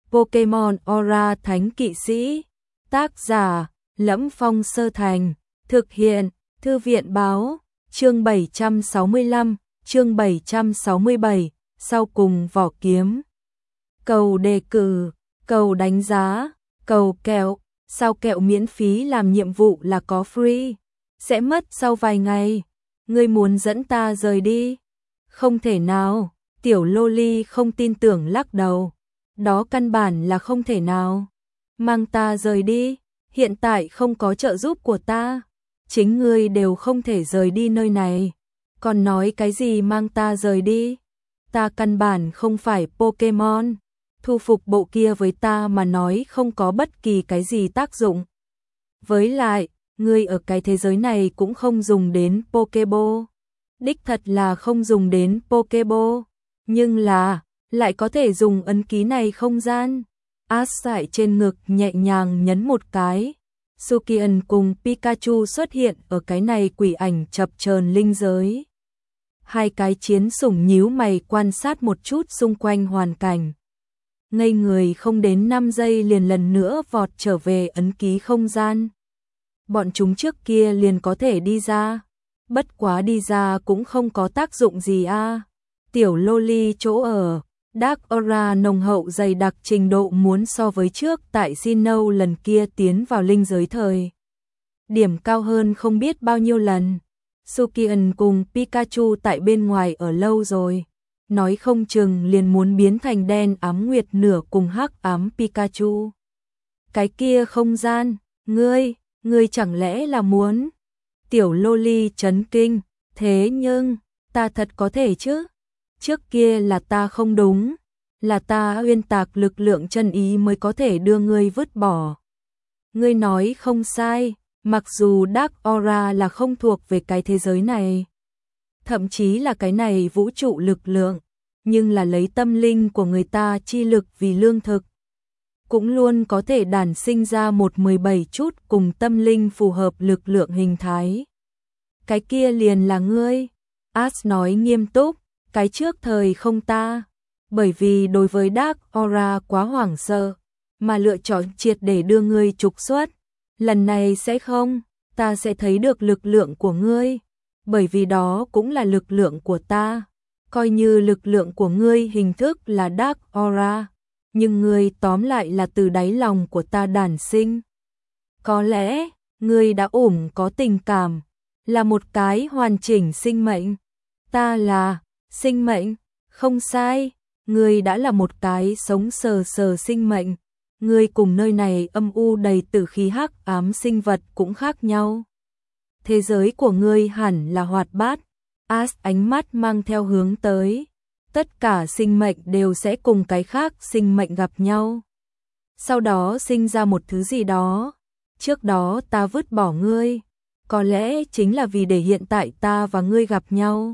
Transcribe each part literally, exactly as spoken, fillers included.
Pokemon Aura Thánh Kỵ Sĩ. Tác giả: Lẫm Phong Sơ Thành. Thực hiện: Thư viện báo. Chương bảy trăm sáu mươi lăm, chương bảy trăm sáu mươi bảy, sau cùng vỏ kiếm. Cầu đề cử, cầu đánh giá, cầu kẹo, sao kẹo miễn phí làm nhiệm vụ là có free, sẽ mất sau vài ngày. Ngươi muốn dẫn ta rời đi? Không thể nào, tiểu loli không tin tưởng lắc đầu. Đó căn bản là không thể nào. Mang ta rời đi, hiện tại không có trợ giúp của ta. Chính ngươi đều không thể rời đi nơi này. Còn nói cái gì mang ta rời đi? Ta căn bản không phải Pokemon. Thu phục bộ kia với ta mà nói không có bất kỳ cái gì tác dụng. Với lại, ngươi ở cái thế giới này cũng không dùng đến Pokeball. Đích thật là không dùng đến Pokeball. Nhưng là, lại có thể dùng ấn ký này không gian. Ash tại trên ngực nhẹ nhàng nhấn một cái. Sukian cùng Pikachu xuất hiện ở cái này quỷ ảnh chập chờn linh giới. Hai cái chiến sủng nhíu mày quan sát một chút xung quanh hoàn cảnh. Ngây người không đến năm giây liền lần nữa vọt trở về ấn ký không gian. Bọn chúng trước kia liền có thể đi ra. Bất quá đi ra cũng không có tác dụng gì a. À. Tiểu loli chỗ ở, Dark Aura nồng hậu dày đặc trình độ muốn so với trước tại Sinnoh lần kia tiến vào linh giới thời. Điểm cao hơn không biết bao nhiêu lần. Sukian cùng Pikachu tại bên ngoài ở lâu rồi. Nói không chừng liền muốn biến thành đen ám nguyệt nửa cùng hắc ám Pikachu. Cái kia không gian, ngươi, ngươi chẳng lẽ là muốn? Tiểu loli chấn kinh, thế nhưng, ta thật có thể chứ? Trước kia là ta không đúng, là ta uyên tạc lực lượng chân ý mới có thể đưa ngươi vứt bỏ. Ngươi nói không sai, mặc dù Dark Aura là không thuộc về cái thế giới này, thậm chí là cái này vũ trụ lực lượng, nhưng là lấy tâm linh của người ta chi lực vì lương thực, cũng luôn có thể đản sinh ra một mười bảy chút cùng tâm linh phù hợp lực lượng hình thái. Cái kia liền là ngươi, Ash nói nghiêm túc. Cái trước thời không ta, bởi vì đối với Dark Aura quá hoảng sợ, mà lựa chọn triệt để đưa ngươi trục xuất. Lần này sẽ không, ta sẽ thấy được lực lượng của ngươi, bởi vì đó cũng là lực lượng của ta. Coi như lực lượng của ngươi hình thức là Dark Aura, nhưng ngươi tóm lại là từ đáy lòng của ta đản sinh. Có lẽ, ngươi đã ủng có tình cảm, là một cái hoàn chỉnh sinh mệnh. Ta là sinh mệnh, không sai, ngươi đã là một cái sống sờ sờ sinh mệnh, ngươi cùng nơi này âm u đầy tử khí hắc ám sinh vật cũng khác nhau. Thế giới của ngươi hẳn là hoạt bát. Ash ánh mắt mang theo hướng tới. Tất cả sinh mệnh đều sẽ cùng cái khác sinh mệnh gặp nhau. Sau đó sinh ra một thứ gì đó. Trước đó ta vứt bỏ ngươi, có lẽ chính là vì để hiện tại ta và ngươi gặp nhau.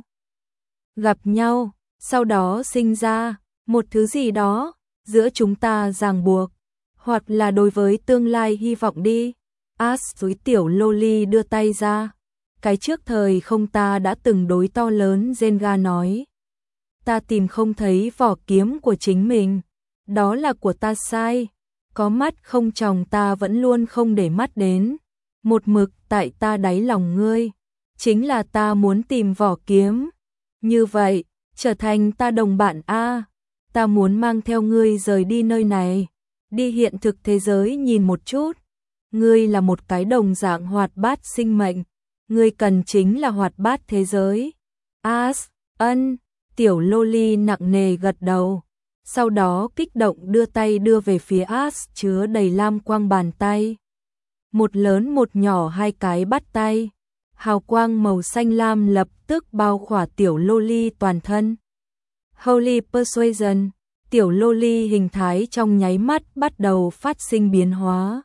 Gặp nhau, sau đó sinh ra một thứ gì đó giữa chúng ta ràng buộc, hoặc là đối với tương lai hy vọng đi. Ash với tiểu loli đưa tay ra. Cái trước thời không ta đã từng đối to lớn Zenga nói. Ta tìm không thấy vỏ kiếm của chính mình, đó là của ta sai. Có mắt không tròng ta vẫn luôn không để mắt đến. Một mực tại ta đáy lòng ngươi, chính là ta muốn tìm vỏ kiếm. Như vậy, trở thành ta đồng bạn a. Ta muốn mang theo ngươi rời đi nơi này, đi hiện thực thế giới nhìn một chút. Ngươi là một cái đồng dạng hoạt bát sinh mệnh, ngươi cần chính là hoạt bát thế giới. Ash, ân, tiểu loli nặng nề gật đầu. Sau đó kích động đưa tay đưa về phía Ash chứa đầy lam quang bàn tay. Một lớn một nhỏ hai cái bắt tay. Hào quang màu xanh lam lập tức bao khỏa tiểu loli toàn thân. Holy Persuasion, tiểu loli hình thái trong nháy mắt bắt đầu phát sinh biến hóa.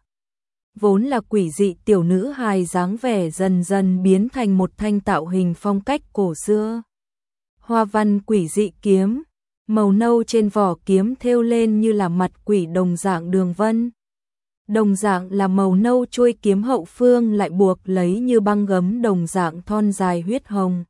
Vốn là quỷ dị tiểu nữ hài dáng vẻ dần dần biến thành một thanh tạo hình phong cách cổ xưa. Hoa văn quỷ dị kiếm, màu nâu trên vỏ kiếm thêu lên như là mặt quỷ đồng dạng đường vân. Đồng dạng là màu nâu chuôi kiếm hậu phương lại buộc lấy như băng gấm đồng dạng thon dài huyết hồng.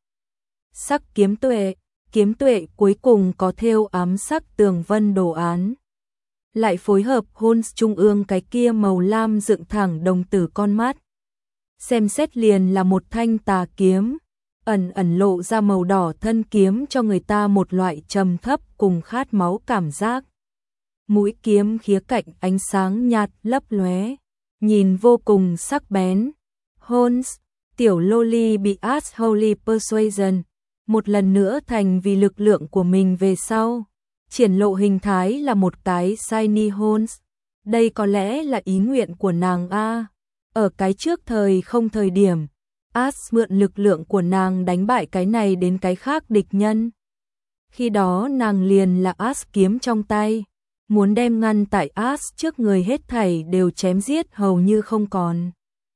Sắc kiếm tuệ, kiếm tuệ cuối cùng có thêu ám sắc tường vân đồ án. lại phối hợp hôn trung ương cái kia màu lam dựng thẳng đồng tử con mắt. Xem xét liền là một thanh tà kiếm, ẩn ẩn lộ ra màu đỏ thân kiếm cho người ta một loại trầm thấp cùng khát máu cảm giác. Mũi kiếm khía cạnh ánh sáng nhạt lấp lóe, nhìn vô cùng sắc bén. Holmes, tiểu loli bị Ash Holy Persuasion, một lần nữa thành vì lực lượng của mình về sau. Triển lộ hình thái là một cái Shiny Holmes. Đây có lẽ là ý nguyện của nàng a. Ở cái trước thời không thời điểm, Ash mượn lực lượng của nàng đánh bại cái này đến cái khác địch nhân. Khi đó nàng liền là Ash kiếm trong tay, muốn đem ngăn tại Ash trước người hết thảy đều chém giết hầu như không còn.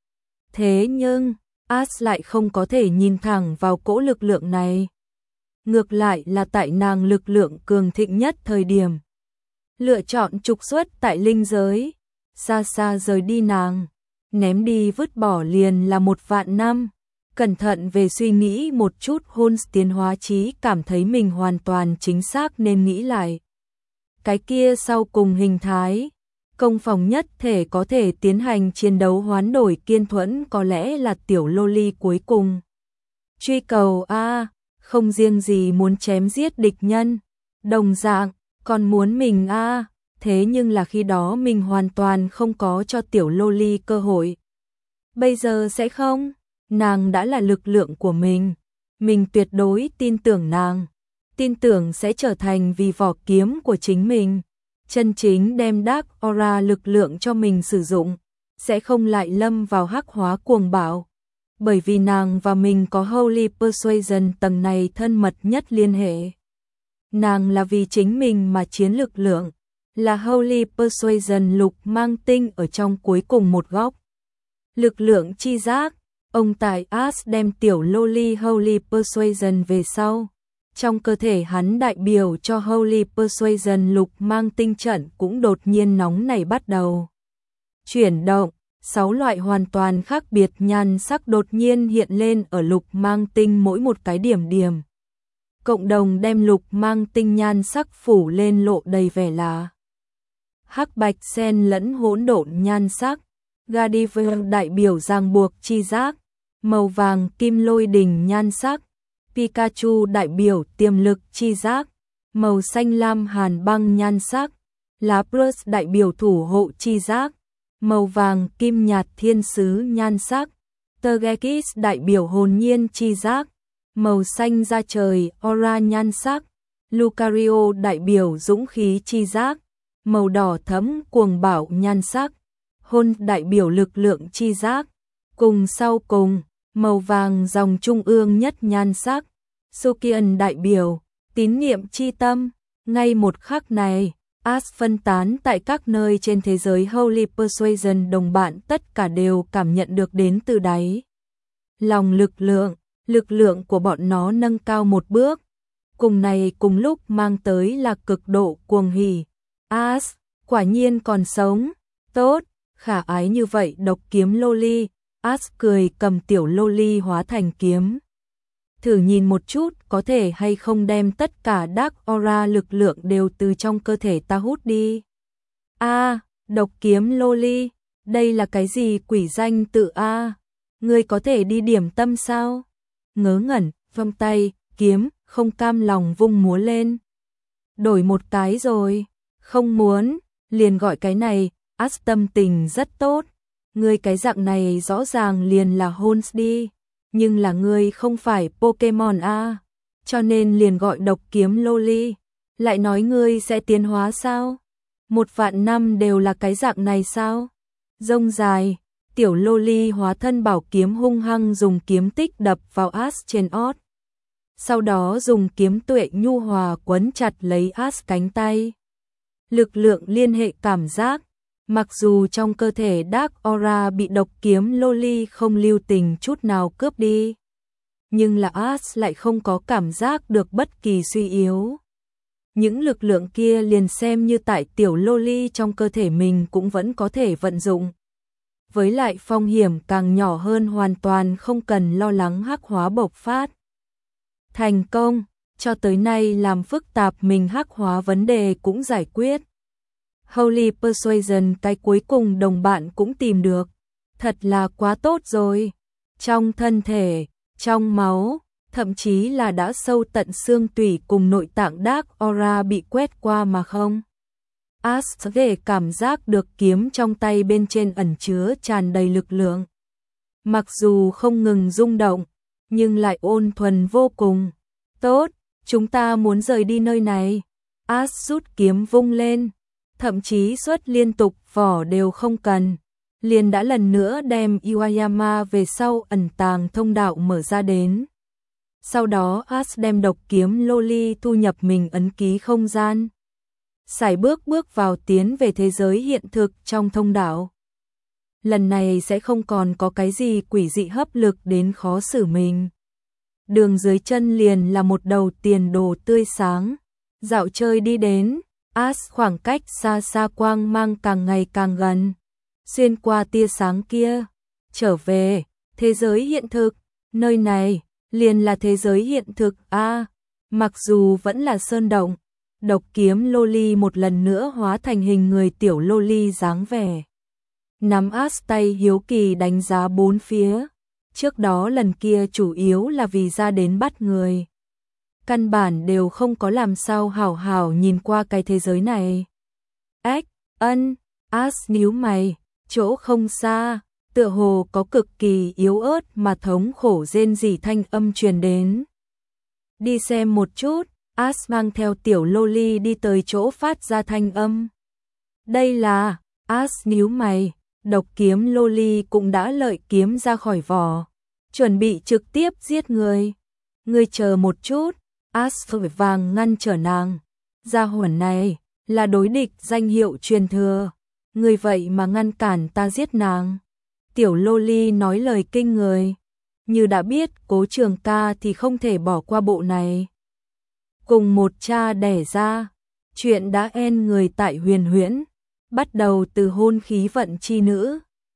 Thế nhưng, Ash lại không có thể nhìn thẳng vào cỗ lực lượng này. Ngược lại là tại nàng lực lượng cường thịnh nhất thời điểm, lựa chọn trục xuất tại linh giới, xa xa rời đi nàng, ném đi vứt bỏ liền là một vạn năm. Cẩn thận về suy nghĩ một chút, Holmes tiến hóa trí cảm thấy mình hoàn toàn chính xác nên nghĩ lại. Cái kia sau cùng hình thái, công phòng nhất thể có thể tiến hành chiến đấu hoán đổi kiên thuẫn có lẽ là tiểu loli cuối cùng. Truy cầu a, không riêng gì muốn chém giết địch nhân, đồng dạng, còn muốn mình a, thế nhưng là khi đó mình hoàn toàn không có cho tiểu loli cơ hội. Bây giờ sẽ không, nàng đã là lực lượng của mình, mình tuyệt đối tin tưởng nàng, tin tưởng sẽ trở thành vì vỏ kiếm của chính mình, chân chính đem Dark Aura lực lượng cho mình sử dụng, sẽ không lại lâm vào hắc hóa cuồng bạo. Bởi vì nàng và mình có Holy Persuasion tầng này thân mật nhất liên hệ. Nàng là vì chính mình mà chiến lực lượng, là Holy Persuasion lục mang tinh ở trong cuối cùng một góc. Lực lượng chi giác, ông tại Ash đem tiểu loli Holy Persuasion về sau. Trong cơ thể hắn đại biểu cho Holy Persuasion lục mang tinh trận cũng đột nhiên nóng nảy bắt đầu chuyển động. Sáu loại hoàn toàn khác biệt nhan sắc đột nhiên hiện lên ở lục mang tinh mỗi một cái điểm điểm. Cộng đồng đem lục mang tinh nhan sắc phủ lên lộ đầy vẻ lá. Hắc bạch xen lẫn hỗn độn nhan sắc. Gadiver đại biểu ràng buộc chi giác. Màu vàng kim lôi đình nhan sắc. Pikachu đại biểu tiềm lực chi giác. Màu xanh lam hàn băng nhan sắc. Lapras đại biểu thủ hộ chi giác. Màu vàng kim nhạt thiên sứ nhan sắc. Togekiss đại biểu hồn nhiên chi giác. Màu xanh da trời aura nhan sắc. Lucario đại biểu dũng khí chi giác. Màu đỏ thẫm cuồng bạo nhan sắc. Hôn đại biểu lực lượng chi giác. Cùng sau cùng, màu vàng dòng trung ương nhất nhan sắc. Sukian đại biểu tín niệm chi tâm. Ngay một khắc này, Ash phân tán tại các nơi trên thế giới Holy Persuasion đồng bạn tất cả đều cảm nhận được đến từ đáy lòng lực lượng, lực lượng của bọn nó nâng cao một bước. Cùng này cùng lúc mang tới là cực độ cuồng hỉ. Ash, quả nhiên còn sống, tốt, khả ái như vậy độc kiếm loli. Ash cười cầm tiểu loli hóa thành kiếm. Thử nhìn một chút có thể hay không đem tất cả Dark Aura lực lượng đều từ trong cơ thể ta hút đi. A, à, độc kiếm loli, đây là cái gì quỷ danh tự a? À? Ngươi có thể đi điểm tâm sao? Ngớ ngẩn, vung tay, kiếm, không cam lòng vung múa lên. Đổi một cái rồi, không muốn, liền gọi cái này, Ash tâm tình rất tốt. Ngươi cái dạng này rõ ràng liền là Holmes đi. Nhưng là ngươi không phải Pokemon a, cho nên liền gọi độc kiếm loli. Lại nói ngươi sẽ tiến hóa sao? Một vạn năm đều là cái dạng này sao? Rông dài, tiểu loli hóa thân bảo kiếm hung hăng dùng kiếm tích đập vào Ash trên ót. Sau đó dùng kiếm tuệ nhu hòa quấn chặt lấy Ash cánh tay. Lực lượng liên hệ cảm giác. Mặc dù trong cơ thể Dark Aura bị độc kiếm loli không lưu tình chút nào cướp đi, nhưng là Ash lại không có cảm giác được bất kỳ suy yếu. Những lực lượng kia liền xem như tại tiểu loli trong cơ thể mình cũng vẫn có thể vận dụng. Với lại phong hiểm càng nhỏ hơn, hoàn toàn không cần lo lắng hắc hóa bộc phát. Thành công, cho tới nay làm phức tạp mình hắc hóa vấn đề cũng giải quyết. Holy Persuasion, cái cuối cùng đồng bạn cũng tìm được. Thật là quá tốt rồi. Trong thân thể, trong máu, thậm chí là đã sâu tận xương tủy cùng nội tạng Dark Aura bị quét qua mà không. Ash có thể cảm giác được kiếm trong tay bên trên ẩn chứa tràn đầy lực lượng. Mặc dù không ngừng rung động, nhưng lại ôn thuần vô cùng. Tốt, chúng ta muốn rời đi nơi này. Ash rút kiếm vung lên, thậm chí xuất liên tục vỏ đều không cần. Liền đã lần nữa đem Iwayama về sau ẩn tàng thông đạo mở ra đến. Sau đó Ash đem độc kiếm Loli thu nhập mình ấn ký không gian. Sải bước bước vào tiến về thế giới hiện thực trong thông đạo. Lần này sẽ không còn có cái gì quỷ dị hấp lực đến khó xử mình. Đường dưới chân liền là một đầu tiền đồ tươi sáng. Dạo chơi đi đến, Ash khoảng cách xa xa quang mang càng ngày càng gần. Xuyên qua tia sáng kia, trở về, thế giới hiện thực, nơi này, liền là thế giới hiện thực a à, mặc dù vẫn là sơn động, độc kiếm Loli một lần nữa hóa thành hình người tiểu Loli dáng vẻ. Nắm Ash tay hiếu kỳ đánh giá bốn phía, trước đó lần kia chủ yếu là vì ra đến bắt người. Căn bản đều không có làm sao hảo hảo nhìn qua cái thế giới này. Ếch, ân, Ash nhíu mày, chỗ không xa, tựa hồ có cực kỳ yếu ớt mà thống khổ rên rỉ thanh âm truyền đến. Đi xem một chút, Ash mang theo tiểu Loli đi tới chỗ phát ra thanh âm. Đây là, Ash nhíu mày, độc kiếm Loli cũng đã lợi kiếm ra khỏi vỏ, chuẩn bị trực tiếp giết người. Ngươi chờ một chút, Ash vội vàng ngăn trở nàng. Gia hỏa này là đối địch danh hiệu truyền thừa, ngươi vậy mà ngăn cản ta giết nàng. Tiểu Loli nói lời kinh người, như đã biết Cố Trường Ca thì không thể bỏ qua bộ này. Cùng một cha đẻ ra, chuyện đã en người tại Huyền Huyễn, bắt đầu từ hôn khí vận chi nữ,